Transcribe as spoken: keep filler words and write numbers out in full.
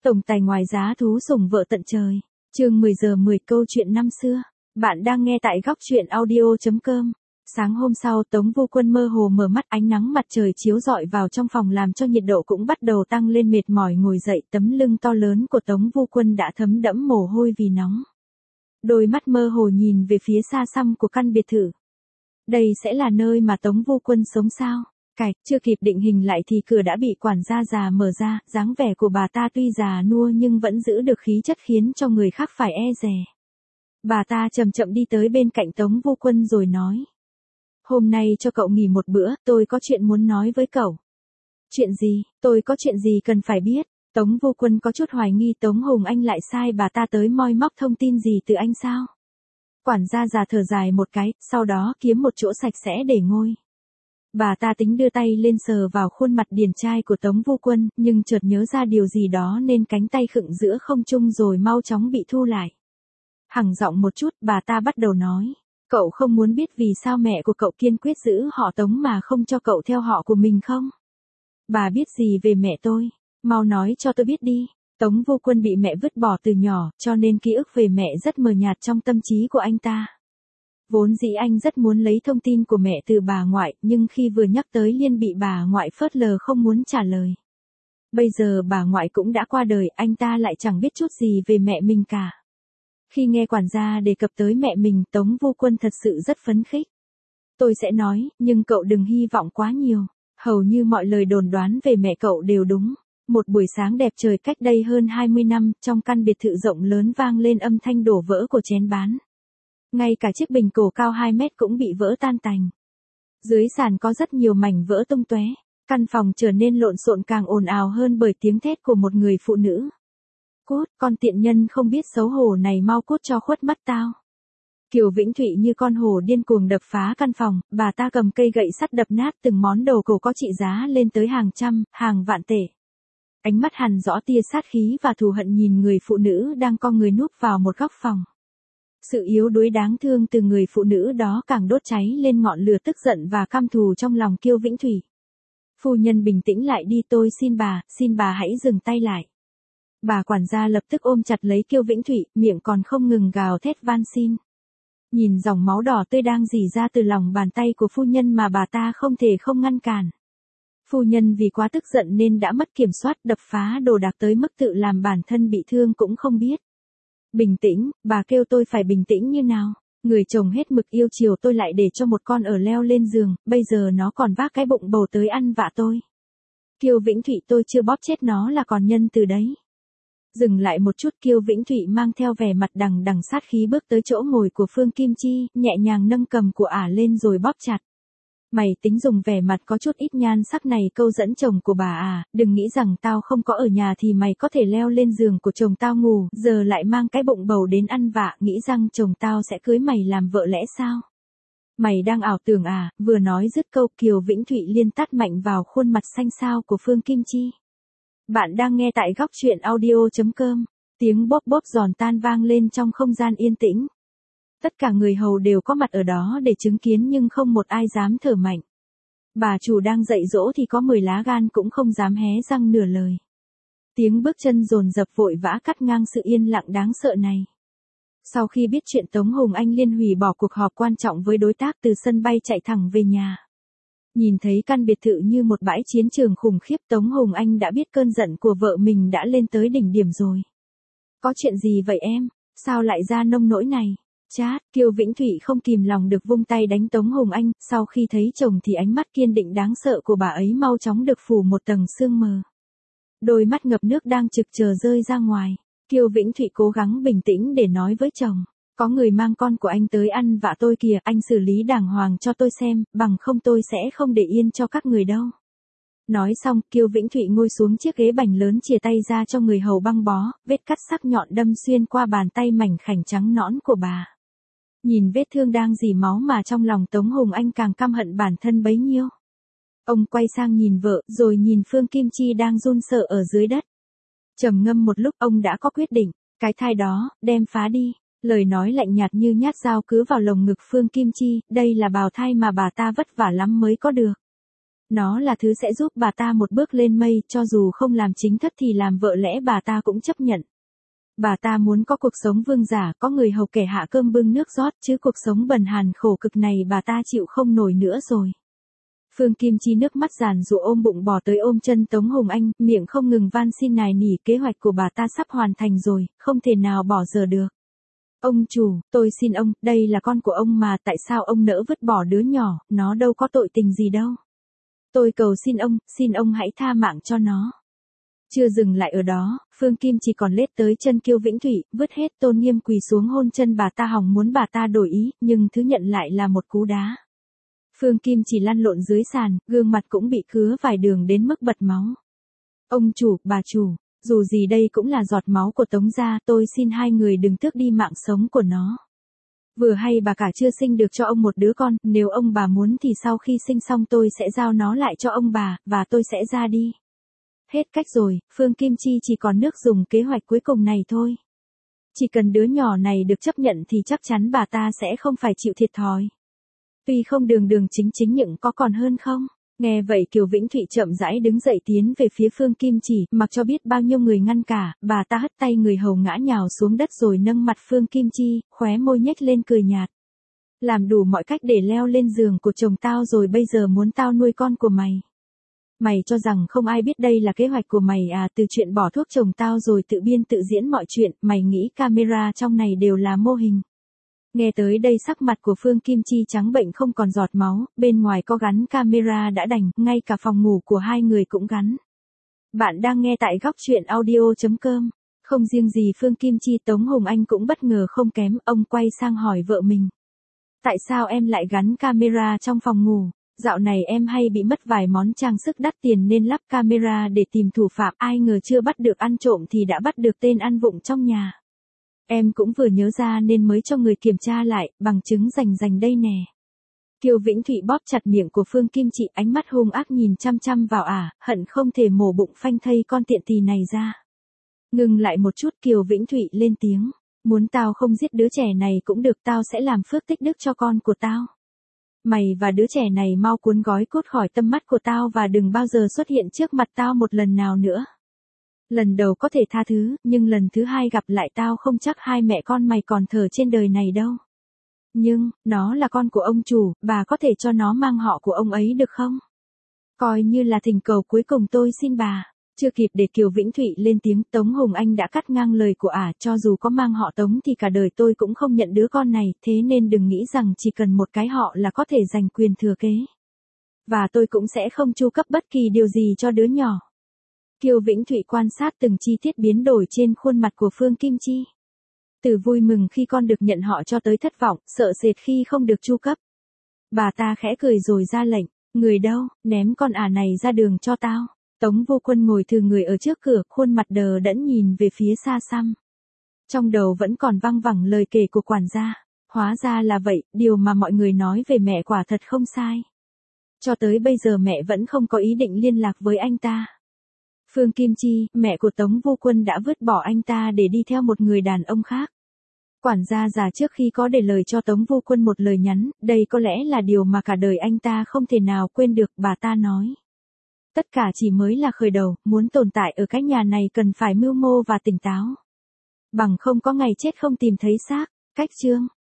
Tổng tài ngoài giá thú sủng vợ tận trời. Chương mười giờ mười câu chuyện năm xưa. Bạn đang nghe tại góc truyện audio chấm com. Sáng hôm sau Tống Vô Quân mơ hồ mở mắt, ánh nắng mặt trời chiếu rọi vào trong phòng làm cho nhiệt độ cũng bắt đầu tăng lên, mệt mỏi ngồi dậy, tấm lưng to lớn của Tống Vô Quân đã thấm đẫm mồ hôi vì nóng. Đôi mắt mơ hồ nhìn về phía xa xăm của căn biệt thự. Đây sẽ là nơi mà Tống Vô Quân sống sao? Cạch, chưa kịp định hình lại thì cửa đã bị quản gia già mở ra, dáng vẻ của bà ta tuy già nua nhưng vẫn giữ được khí chất khiến cho người khác phải e dè. Bà ta chậm chậm đi tới bên cạnh Tống Vô Quân rồi nói. Hôm nay cho cậu nghỉ một bữa, tôi có chuyện muốn nói với cậu. Chuyện gì, tôi có chuyện gì cần phải biết? Tống Vô Quân có chút hoài nghi Tống Hồng Anh lại sai bà ta tới moi móc thông tin gì từ anh sao? Quản gia già thở dài một cái, sau đó kiếm một chỗ sạch sẽ để ngồi. Bà ta tính đưa tay lên sờ vào khuôn mặt điển trai của Tống Vô Quân, nhưng chợt nhớ ra điều gì đó nên cánh tay khựng giữa không trung rồi mau chóng bị thu lại. Hằng giọng một chút, bà ta bắt đầu nói. Cậu không muốn biết vì sao mẹ của cậu kiên quyết giữ họ Tống mà không cho cậu theo họ của mình không? Bà biết gì về mẹ tôi? Mau nói cho tôi biết đi. Tống Vô Quân bị mẹ vứt bỏ từ nhỏ, cho nên ký ức về mẹ rất mờ nhạt trong tâm trí của anh ta. Vốn dĩ anh rất muốn lấy thông tin của mẹ từ bà ngoại, nhưng khi vừa nhắc tới liên bị bà ngoại phớt lờ không muốn trả lời. Bây giờ bà ngoại cũng đã qua đời, anh ta lại chẳng biết chút gì về mẹ mình cả. Khi nghe quản gia đề cập tới mẹ mình, Tống Vô Quân thật sự rất phấn khích. Tôi sẽ nói, nhưng cậu đừng hy vọng quá nhiều. Hầu như mọi lời đồn đoán về mẹ cậu đều đúng. Một buổi sáng đẹp trời cách đây hơn hai mươi năm, trong căn biệt thự rộng lớn vang lên âm thanh đổ vỡ của chén bán. Ngay cả chiếc bình cổ cao hai mét cũng bị vỡ tan tành. Dưới sàn có rất nhiều mảnh vỡ tung tóe. Căn phòng trở nên lộn xộn càng ồn ào hơn bởi tiếng thét của một người phụ nữ. Cút, con tiện nhân không biết xấu hổ này, mau cút cho khuất mắt tao. Kiều Vĩnh Thụy như con hổ điên cuồng đập phá căn phòng, bà ta cầm cây gậy sắt đập nát từng món đồ cổ có trị giá lên tới hàng trăm, hàng vạn tệ. Ánh mắt hằn rõ tia sát khí và thù hận nhìn người phụ nữ đang co người núp vào một góc phòng. Sự yếu đuối đáng thương từ người phụ nữ đó càng đốt cháy lên ngọn lửa tức giận và căm thù trong lòng Kiều Vĩnh Thụy. Phu nhân bình tĩnh lại đi, tôi xin bà, xin bà hãy dừng tay lại. Bà quản gia lập tức ôm chặt lấy Kiều Vĩnh Thụy, miệng còn không ngừng gào thét van xin. Nhìn dòng máu đỏ tươi đang rỉ ra từ lòng bàn tay của phu nhân mà bà ta không thể không ngăn cản. Phu nhân vì quá tức giận nên đã mất kiểm soát, đập phá đồ đạc tới mức tự làm bản thân bị thương cũng không biết. Bình tĩnh, bà kêu tôi phải bình tĩnh như nào? Người chồng hết mực yêu chiều tôi lại để cho một con ở leo lên giường, bây giờ nó còn vác cái bụng bầu tới ăn vạ tôi. Kiều Vĩnh Thụy, tôi chưa bóp chết nó là còn nhân từ đấy. Dừng lại một chút, Kiều Vĩnh Thụy mang theo vẻ mặt đằng đằng sát khí bước tới chỗ ngồi của Phương Kim Chi, nhẹ nhàng nâng cầm của ả lên rồi bóp chặt. Mày tính dùng vẻ mặt có chút ít nhan sắc này câu dẫn chồng của bà à, đừng nghĩ rằng tao không có ở nhà thì mày có thể leo lên giường của chồng tao ngủ, giờ lại mang cái bụng bầu đến ăn vạ, nghĩ rằng chồng tao sẽ cưới mày làm vợ lẽ sao? Mày đang ảo tưởng à? Vừa nói dứt câu, Kiều Vĩnh Thụy liên tát mạnh vào khuôn mặt xanh xao của Phương Kim Chi. Bạn đang nghe tại góc truyện audio chấm com. Tiếng bóp bóp giòn tan vang lên trong không gian yên tĩnh. Tất cả người hầu đều có mặt ở đó để chứng kiến nhưng không một ai dám thở mạnh. Bà chủ đang dạy dỗ thì có mười lá gan cũng không dám hé răng nửa lời. Tiếng bước chân dồn dập vội vã cắt ngang sự yên lặng đáng sợ này. Sau khi biết chuyện Tống Hồng Anh liên hủy bỏ cuộc họp quan trọng với đối tác từ sân bay chạy thẳng về nhà. Nhìn thấy căn biệt thự như một bãi chiến trường khủng khiếp, Tống Hồng Anh đã biết cơn giận của vợ mình đã lên tới đỉnh điểm rồi. Có chuyện gì vậy em? Sao lại ra nông nỗi này? Chát, Kiều Vĩnh Thụy không kìm lòng được vung tay đánh Tống Hồng Anh, sau khi thấy chồng thì ánh mắt kiên định đáng sợ của bà ấy mau chóng được phủ một tầng sương mờ. Đôi mắt ngập nước đang trực chờ rơi ra ngoài. Kiều Vĩnh Thụy cố gắng bình tĩnh để nói với chồng. Có người mang con của anh tới ăn vạ tôi kìa, anh xử lý đàng hoàng cho tôi xem, bằng không tôi sẽ không để yên cho các người đâu. Nói xong, Kiều Vĩnh Thụy ngồi xuống chiếc ghế bành lớn, chìa tay ra cho người hầu băng bó, vết cắt sắc nhọn đâm xuyên qua bàn tay mảnh khảnh trắng nõn của bà. Nhìn vết thương đang rỉ máu mà trong lòng Tống Hồng Anh càng căm hận bản thân bấy nhiêu. Ông quay sang nhìn vợ, rồi nhìn Phương Kim Chi đang run sợ ở dưới đất. Trầm ngâm một lúc, ông đã có quyết định, cái thai đó, đem phá đi. Lời nói lạnh nhạt như nhát dao cứ vào lồng ngực Phương Kim Chi, đây là bào thai mà bà ta vất vả lắm mới có được. Nó là thứ sẽ giúp bà ta một bước lên mây, cho dù không làm chính thất thì làm vợ lẽ bà ta cũng chấp nhận. Bà ta muốn có cuộc sống vương giả, có người hầu kẻ hạ cơm bưng nước rót, chứ cuộc sống bần hàn khổ cực này bà ta chịu không nổi nữa rồi. Phương Kim Chi nước mắt giàn giụa ôm bụng bò tới ôm chân Tống Hùng Anh, miệng không ngừng van xin nài nỉ, kế hoạch của bà ta sắp hoàn thành rồi, không thể nào bỏ dở được. Ông chủ, tôi xin ông, đây là con của ông mà, tại sao ông nỡ vứt bỏ đứa nhỏ, nó đâu có tội tình gì đâu. Tôi cầu xin ông, xin ông hãy tha mạng cho nó. Chưa dừng lại ở đó, Phương Kim chỉ còn lết tới chân Kiều Vĩnh Thụy, vứt hết tôn nghiêm quỳ xuống hôn chân bà ta, hòng muốn bà ta đổi ý, nhưng thứ nhận lại là một cú đá. Phương Kim chỉ lăn lộn dưới sàn, gương mặt cũng bị cứa vài đường đến mức bật máu. Ông chủ, bà chủ, dù gì đây cũng là giọt máu của Tống gia, tôi xin hai người đừng tước đi mạng sống của nó. Vừa hay bà cả chưa sinh được cho ông một đứa con, nếu ông bà muốn thì sau khi sinh xong tôi sẽ giao nó lại cho ông bà, và tôi sẽ ra đi. Hết cách rồi, Phương Kim Chi chỉ còn nước dùng kế hoạch cuối cùng này thôi. Chỉ cần đứa nhỏ này được chấp nhận thì chắc chắn bà ta sẽ không phải chịu thiệt thòi. Tuy không đường đường chính chính nhưng có còn hơn không? Nghe vậy Kiều Vĩnh Thụy chậm rãi đứng dậy tiến về phía Phương Kim Chỉ, mặc cho biết bao nhiêu người ngăn cả, bà ta hất tay người hầu ngã nhào xuống đất rồi nâng mặt Phương Kim Chi, khóe môi nhếch lên cười nhạt. Làm đủ mọi cách để leo lên giường của chồng tao rồi, bây giờ muốn tao nuôi con của mày. Mày cho rằng không ai biết đây là kế hoạch của mày à? Từ chuyện bỏ thuốc chồng tao rồi tự biên tự diễn mọi chuyện, mày nghĩ camera trong này đều là mô hình. Nghe tới đây sắc mặt của Phương Kim Chi trắng bệnh không còn giọt máu, bên ngoài có gắn camera đã đành, ngay cả phòng ngủ của hai người cũng gắn. Bạn đang nghe tại góc truyện audio chấm com. Không riêng gì Phương Kim Chi, Tống Hùng Anh cũng bất ngờ không kém, ông quay sang hỏi vợ mình. Tại sao em lại gắn camera trong phòng ngủ? Dạo này em hay bị mất vài món trang sức đắt tiền nên lắp camera để tìm thủ phạm, ai ngờ chưa bắt được ăn trộm thì đã bắt được tên ăn vụng trong nhà. Em cũng vừa nhớ ra nên mới cho người kiểm tra lại, bằng chứng rành rành đây nè. Kiều Vĩnh Thụy bóp chặt miệng của Phương Kim Chị, ánh mắt hung ác nhìn chăm chăm vào ả, hận không thể mổ bụng phanh thây con tiện tỳ này ra. Ngừng lại một chút, Kiều Vĩnh Thụy lên tiếng. Muốn tao không giết đứa trẻ này cũng được, tao sẽ làm phước tích đức cho con của tao. Mày và đứa trẻ này mau cuốn gói cốt khỏi tâm mắt của tao và đừng bao giờ xuất hiện trước mặt tao một lần nào nữa. Lần đầu có thể tha thứ, nhưng lần thứ hai gặp lại tao không chắc hai mẹ con mày còn thở trên đời này đâu. Nhưng, nó là con của ông chủ, bà có thể cho nó mang họ của ông ấy được không? Coi như là thỉnh cầu cuối cùng tôi xin bà. Chưa kịp để Kiều Vĩnh Thụy lên tiếng, Tống Hùng Anh đã cắt ngang lời của ả, cho dù có mang họ Tống thì cả đời tôi cũng không nhận đứa con này, thế nên đừng nghĩ rằng chỉ cần một cái họ là có thể giành quyền thừa kế. Và tôi cũng sẽ không chu cấp bất kỳ điều gì cho đứa nhỏ. Kiều Vĩnh Thụy quan sát từng chi tiết biến đổi trên khuôn mặt của Phương Kim Chi. Từ vui mừng khi con được nhận họ cho tới thất vọng, sợ sệt khi không được chu cấp. Bà ta khẽ cười rồi ra lệnh, người đâu, ném con ả này ra đường cho tao. Tống Vô Quân ngồi thừ người ở trước cửa, khuôn mặt đờ đẫn nhìn về phía xa xăm. Trong đầu vẫn còn văng vẳng lời kể của quản gia. Hóa ra là vậy, điều mà mọi người nói về mẹ quả thật không sai. Cho tới bây giờ mẹ vẫn không có ý định liên lạc với anh ta. Phương Kim Chi, mẹ của Tống Vô Quân đã vứt bỏ anh ta để đi theo một người đàn ông khác. Quản gia già trước khi có để lời cho Tống Vô Quân một lời nhắn, đây có lẽ là điều mà cả đời anh ta không thể nào quên được, bà ta nói. Tất cả chỉ mới là khởi đầu, muốn tồn tại ở cái nhà này cần phải mưu mô và tỉnh táo. Bằng không có ngày chết không tìm thấy xác. Cách chương